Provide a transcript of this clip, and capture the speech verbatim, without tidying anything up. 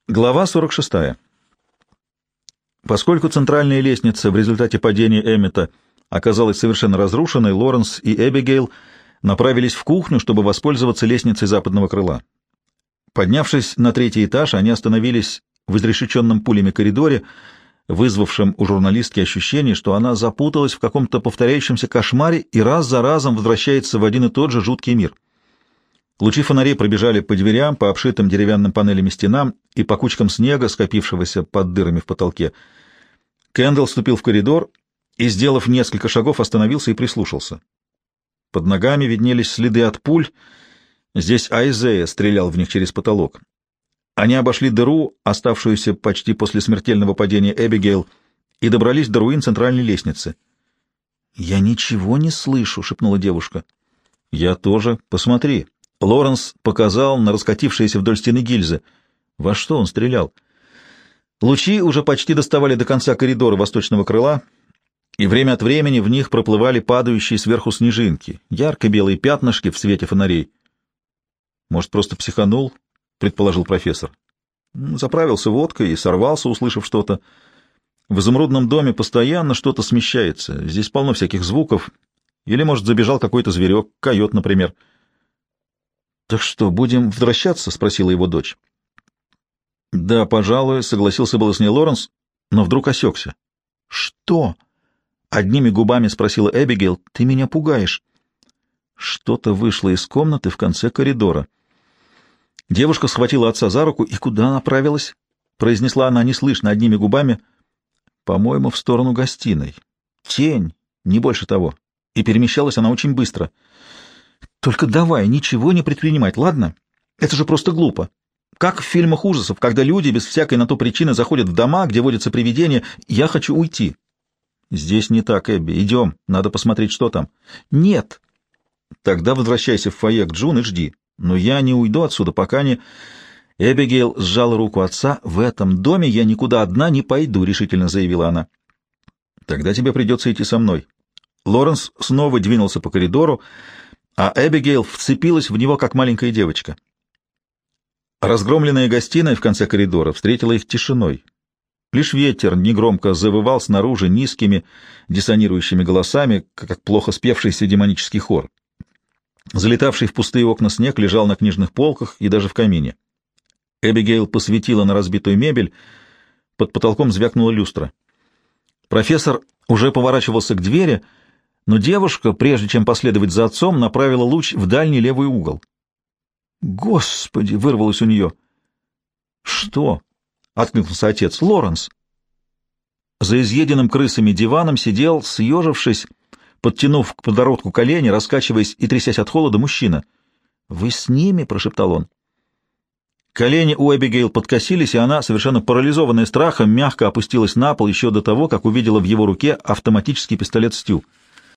Глава сорок шестая. Поскольку центральная лестница в результате падения Эммета оказалась совершенно разрушенной, Лоренс и Эбигейл направились в кухню, чтобы воспользоваться лестницей западного крыла. Поднявшись на третий этаж, они остановились в изрешеченном пулями коридоре, вызвавшем у журналистки ощущение, что она запуталась в каком-то повторяющемся кошмаре и раз за разом возвращается в один и тот же жуткий мир. Лучи фонарей пробежали по дверям, по обшитым деревянным панелями стенам и по кучкам снега, скопившегося под дырами в потолке. Кэндалл вступил в коридор и, сделав несколько шагов, остановился и прислушался. Под ногами виднелись следы от пуль. Здесь Айзея стрелял в них через потолок. Они обошли дыру, оставшуюся почти после смертельного падения Эбигейл, и добрались до руин центральной лестницы. «Я ничего не слышу», — шепнула девушка. «Я тоже. Посмотри». Лоренс показал на раскатившиеся вдоль стены гильзы. Во что он стрелял? Лучи уже почти доставали до конца коридора восточного крыла, и время от времени в них проплывали падающие сверху снежинки, ярко-белые пятнышки в свете фонарей. «Может, просто психанул?» — предположил профессор. Заправился водкой и сорвался, услышав что-то. В изумрудном доме постоянно что-то смещается, здесь полно всяких звуков. Или, может, забежал какой-то зверек, койот, например. «Так что, будем возвращаться?» — спросила его дочь. «Да, пожалуй», — согласился было с ней Лоренс, но вдруг осекся. «Что?» — одними губами спросила Эбигейл. «Ты меня пугаешь». Что-то вышло из комнаты в конце коридора. Девушка схватила отца за руку. «И куда направилась?» — произнесла она неслышно, одними губами. «По-моему, в сторону гостиной. Тень, не больше того». И перемещалась она очень быстро. «Только давай ничего не предпринимать, ладно? Это же просто глупо. Как в фильмах ужасов, когда люди без всякой на то причины заходят в дома, где водятся привидения. Я хочу уйти». «Здесь не так, Эбби. Идем. Надо посмотреть, что там». «Нет». «Тогда возвращайся в фойе к Джун и жди. Но я не уйду отсюда, пока не...» Эбигейл сжала руку отца. «В этом доме я никуда одна не пойду», — решительно заявила она. «Тогда тебе придется идти со мной». Лоренс снова двинулся по коридору, а Эбигейл вцепилась в него, как маленькая девочка. Разгромленная гостиная в конце коридора встретила их тишиной. Лишь ветер негромко завывал снаружи низкими диссонирующими голосами, как плохо спевшийся демонический хор. Залетавший в пустые окна снег лежал на книжных полках и даже в камине. Эбигейл посветила на разбитую мебель, под потолком звякнула люстра. Профессор уже поворачивался к двери, но девушка, прежде чем последовать за отцом, направила луч в дальний левый угол. «Господи!» — вырвалось у нее. «Что?» — откликнулся отец. «Лоренс!» За изъеденным крысами диваном сидел, съежившись, подтянув к подбородку колени, раскачиваясь и трясясь от холода, мужчина. «Вы с ними?» — прошептал он. Колени у Эбигейл подкосились, и она, совершенно парализованная страхом, мягко опустилась на пол еще до того, как увидела в его руке автоматический пистолет «Стю».